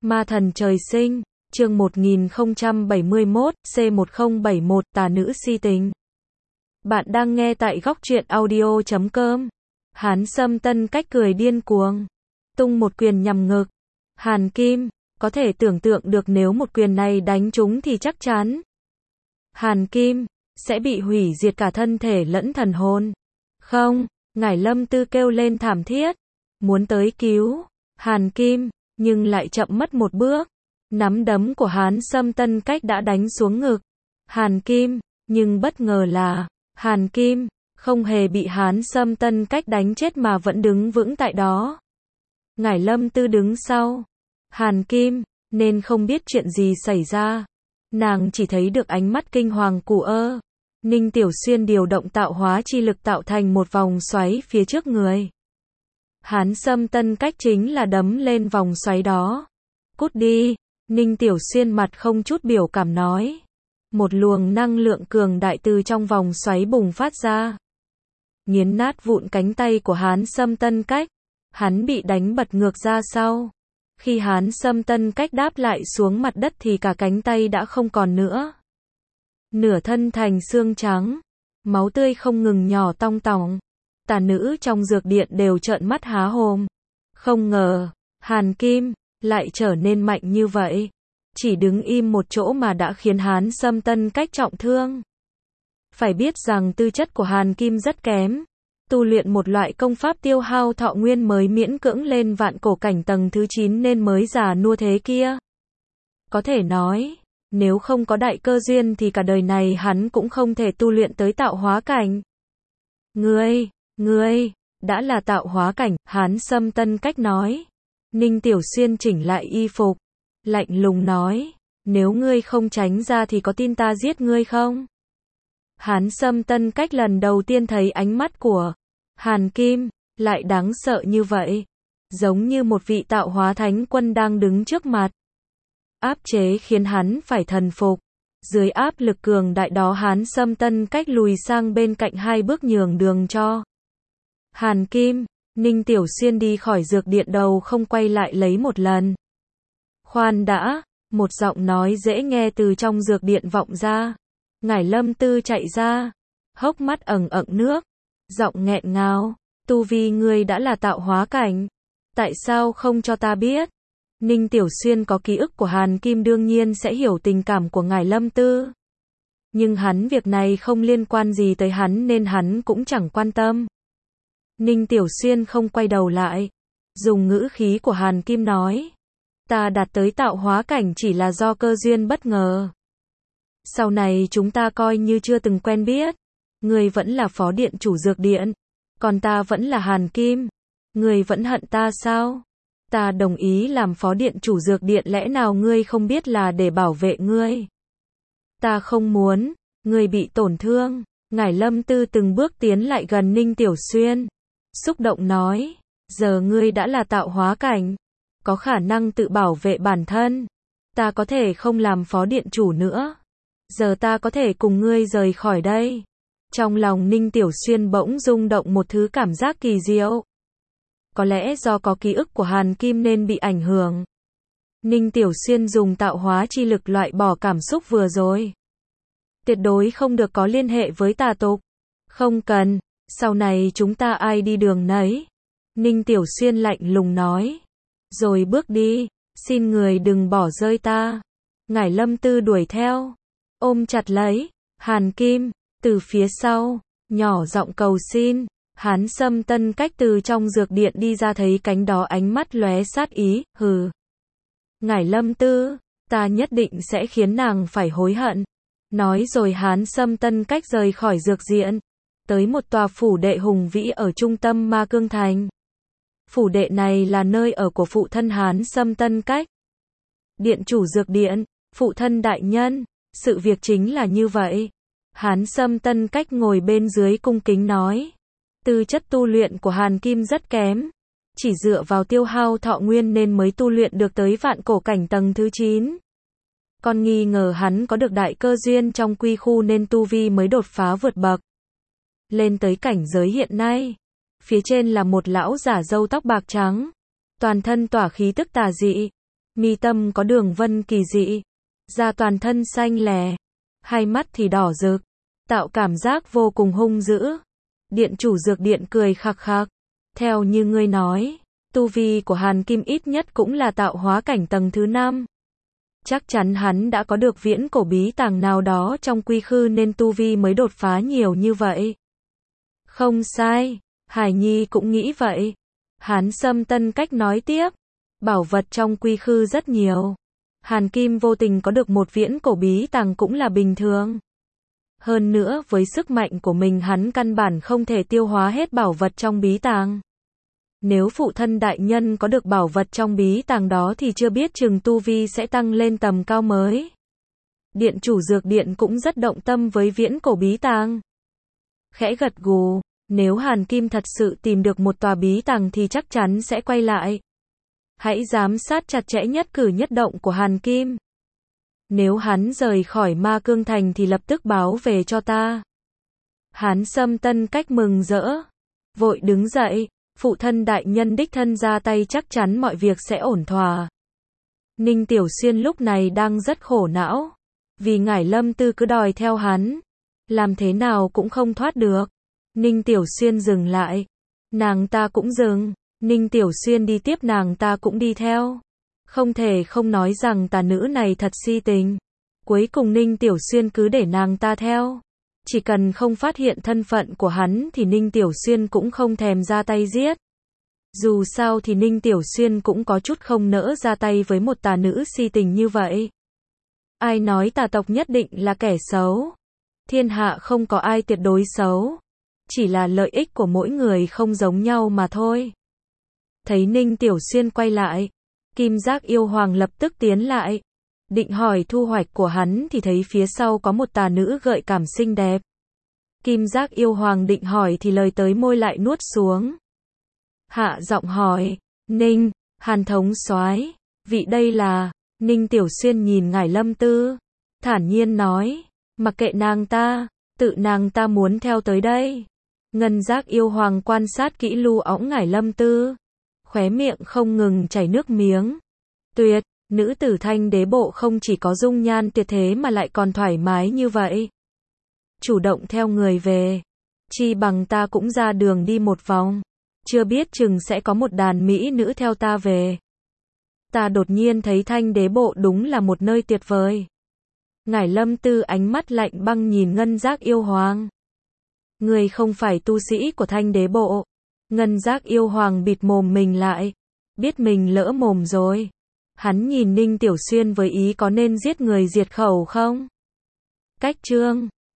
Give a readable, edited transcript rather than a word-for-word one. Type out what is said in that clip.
Ma thần trời sinh, chương 1071, C1071, tà nữ si tình. Bạn đang nghe tại góc truyện audio.com. Hán Sâm Tân Cách cười điên cuồng, tung một quyền nhằm ngực Hàn Kim, có thể tưởng tượng được nếu một quyền này đánh trúng thì chắc chắn Hàn Kim sẽ bị hủy diệt cả thân thể lẫn thần hồn. Không, Ngải Lâm Tư kêu lên thảm thiết, muốn tới cứu Hàn Kim, nhưng lại chậm mất một bước. Nắm đấm của Hán Sâm Tân Cách đã đánh xuống ngực Hàn Kim, nhưng bất ngờ là Hàn Kim không hề bị Hán Sâm Tân Cách đánh chết mà vẫn đứng vững tại đó. Ngải Lâm Tư đứng sau Hàn Kim, nên không biết chuyện gì xảy ra. Nàng chỉ thấy được ánh mắt kinh hoàng của Ninh Tiểu Xuyên điều động tạo hóa chi lực tạo thành một vòng xoáy phía trước người Hán Sâm Tân Cách, chính là đấm lên vòng xoáy đó. Cút đi, Ninh Tiểu Xuyên mặt không chút biểu cảm nói. Một luồng năng lượng cường đại từ trong vòng xoáy bùng phát ra, nghiến nát vụn cánh tay của Hán Sâm Tân Cách. Hắn bị đánh bật ngược ra sau. Khi Hán Sâm Tân Cách đáp lại xuống mặt đất thì cả cánh tay đã không còn nữa. Nửa thân thành xương trắng, máu tươi không ngừng nhỏ tong tỏng. Tà nữ trong dược điện đều trợn mắt há hồn. Không ngờ, Hàn Kim lại trở nên mạnh như vậy. Chỉ đứng im một chỗ mà đã khiến Hán Sâm Tân Cách trọng thương. Phải biết rằng tư chất của Hàn Kim rất kém. Tu luyện một loại công pháp tiêu hao thọ nguyên mới miễn cưỡng lên vạn cổ cảnh tầng thứ 9 nên mới già nua thế kia. Có thể nói, nếu không có đại cơ duyên thì cả đời này hắn cũng không thể tu luyện tới tạo hóa cảnh. Ngươi, đã là tạo hóa cảnh, Hán Sâm Tân Cách nói. Ninh Tiểu Xuyên chỉnh lại y phục, lạnh lùng nói, nếu ngươi không tránh ra thì có tin ta giết ngươi không? Hán Sâm Tân Cách lần đầu tiên thấy ánh mắt của Hàn Kim lại đáng sợ như vậy, giống như một vị tạo hóa thánh quân đang đứng trước mặt. Áp chế khiến hắn phải thần phục. Dưới áp lực cường đại đó, Hán Sâm Tân Cách lùi sang bên cạnh 2 bước nhường đường cho Hàn Kim. Ninh Tiểu Xuyên đi khỏi dược điện đầu không quay lại lấy một lần. Khoan đã, một giọng nói dễ nghe từ trong dược điện vọng ra. Ngải Lâm Tư chạy ra, hốc mắt ẩn ẩn nước, giọng nghẹn ngào, tu vi ngươi đã là tạo hóa cảnh, tại sao không cho ta biết? Ninh Tiểu Xuyên có ký ức của Hàn Kim đương nhiên sẽ hiểu tình cảm của Ngải Lâm Tư. Nhưng việc này không liên quan gì tới hắn nên hắn cũng chẳng quan tâm. Ninh Tiểu Xuyên không quay đầu lại, dùng ngữ khí của Hàn Kim nói, ta đạt tới tạo hóa cảnh chỉ là do cơ duyên bất ngờ. Sau này chúng ta coi như chưa từng quen biết. Ngươi vẫn là phó điện chủ dược điện, còn ta vẫn là Hàn Kim. Ngươi vẫn hận ta sao? Ta đồng ý làm phó điện chủ dược điện, lẽ nào ngươi không biết là để bảo vệ ngươi? Ta không muốn ngươi bị tổn thương. Ngải Lâm Tư từng bước tiến lại gần Ninh Tiểu Xuyên, xúc động nói, giờ ngươi đã là tạo hóa cảnh, có khả năng tự bảo vệ bản thân. Ta có thể không làm phó điện chủ nữa. Giờ ta có thể cùng ngươi rời khỏi đây. Trong lòng Ninh Tiểu Xuyên bỗng rung động một thứ cảm giác kỳ diệu. Có lẽ do có ký ức của Hàn Kim nên bị ảnh hưởng. Ninh Tiểu Xuyên dùng tạo hóa chi lực loại bỏ cảm xúc vừa rồi. Tuyệt đối không được có liên hệ với tà tục. Không cần, sau này chúng ta ai đi đường nấy. Ninh Tiểu Xuyên lạnh lùng nói. Rồi bước đi, xin người đừng bỏ rơi ta. Ngải Lâm Tư đuổi theo, ôm chặt lấy Hàn Kim, từ phía sau, nhỏ giọng cầu xin. Hán Sâm Tân Cách từ trong dược điện đi ra thấy cánh đó, ánh mắt lóe sát ý, hừ. Ngải Lâm Tư, ta nhất định sẽ khiến nàng phải hối hận. Nói rồi Hán Sâm Tân Cách rời khỏi dược điện, tới một tòa phủ đệ hùng vĩ ở trung tâm Ma Cương Thành. Phủ đệ này là nơi ở của phụ thân Hán Sâm Tân Cách. Điện chủ dược điện, phụ thân đại nhân, sự việc chính là như vậy. Hán Sâm Tân Cách ngồi bên dưới cung kính nói. Tư chất tu luyện của Hàn Kim rất kém. Chỉ dựa vào tiêu hao thọ nguyên nên mới tu luyện được tới vạn cổ cảnh tầng thứ 9. Con nghi ngờ hắn có được đại cơ duyên trong quy khu nên tu vi mới đột phá vượt bậc lên tới cảnh giới hiện nay. Phía trên là một lão giả râu tóc bạc trắng, toàn thân tỏa khí tức tà dị. Mi tâm có đường vân kỳ dị, da toàn thân xanh lè, hai mắt thì đỏ rực, tạo cảm giác vô cùng hung dữ. Điện chủ dược điện cười khặc khặc. Theo như ngươi nói, tu vi của Hàn Kim ít nhất cũng là tạo hóa cảnh tầng thứ 5. Chắc chắn hắn đã có được viễn cổ bí tàng nào đó trong quy khư nên tu vi mới đột phá nhiều như vậy. Không sai, Hải Nhi cũng nghĩ vậy. Hán Sâm Tân Cách nói tiếp, bảo vật trong quy khư rất nhiều. Hàn Kim vô tình có được một viễn cổ bí tàng cũng là bình thường. Hơn nữa với sức mạnh của mình hắn căn bản không thể tiêu hóa hết bảo vật trong bí tàng. Nếu phụ thân đại nhân có được bảo vật trong bí tàng đó thì chưa biết chừng tu vi sẽ tăng lên tầm cao mới. Điện chủ dược điện cũng rất động tâm với viễn cổ bí tàng. Khẽ gật gù, nếu Hàn Kim thật sự tìm được một tòa bí tàng thì chắc chắn sẽ quay lại. Hãy giám sát chặt chẽ nhất cử nhất động của Hàn Kim. Nếu hắn rời khỏi Ma Cương Thành thì lập tức báo về cho ta. Hán Sâm Tân Cách mừng rỡ, vội đứng dậy, phụ thân đại nhân đích thân ra tay chắc chắn mọi việc sẽ ổn thỏa. Ninh Tiểu Xuyên lúc này đang rất khổ não, vì Ngải Lâm Tư cứ đòi theo hắn, làm thế nào cũng không thoát được. Ninh Tiểu Xuyên dừng lại, nàng ta cũng dừng, Ninh Tiểu Xuyên đi tiếp nàng ta cũng đi theo. Không thể không nói rằng tà nữ này thật si tình. Cuối cùng Ninh Tiểu Xuyên cứ để nàng ta theo. Chỉ cần không phát hiện thân phận của hắn thì Ninh Tiểu Xuyên cũng không thèm ra tay giết. Dù sao thì Ninh Tiểu Xuyên cũng có chút không nỡ ra tay với một tà nữ si tình như vậy. Ai nói tà tộc nhất định là kẻ xấu? Thiên hạ không có ai tuyệt đối xấu. Chỉ là lợi ích của mỗi người không giống nhau mà thôi. Thấy Ninh Tiểu Xuyên quay lại, Kim Giác Yêu Hoàng lập tức tiến lại. Định hỏi thu hoạch của hắn thì thấy phía sau có một tà nữ gợi cảm xinh đẹp. Kim Giác Yêu Hoàng định hỏi thì lời tới môi lại nuốt xuống. Hạ giọng hỏi, Ninh, Hàn thống soái, vị đây là... Ninh Tiểu Xuyên nhìn Ngải Lâm Tư, thản nhiên nói, mặc kệ nàng ta, tự nàng ta muốn theo tới đây. Ngân Giác Yêu Hoàng quan sát kỹ lu óng Ngải Lâm Tư, khóe miệng không ngừng chảy nước miếng. Tuyệt, nữ tử Thanh Đế Bộ không chỉ có dung nhan tuyệt thế mà lại còn thoải mái như vậy. Chủ động theo người về, chi bằng ta cũng ra đường đi một vòng, chưa biết chừng sẽ có một đàn mỹ nữ theo ta về. Ta đột nhiên thấy Thanh Đế Bộ đúng là một nơi tuyệt vời. Ngải Lâm Tư ánh mắt lạnh băng nhìn Ngân Giác Yêu Hoàng. Người không phải tu sĩ của Thanh Đế Bộ. Ngân Giác Yêu Hoàng bịt mồm mình lại, biết mình lỡ mồm rồi. Hắn nhìn Ninh Tiểu Xuyên với ý có nên giết người diệt khẩu không? Cách chương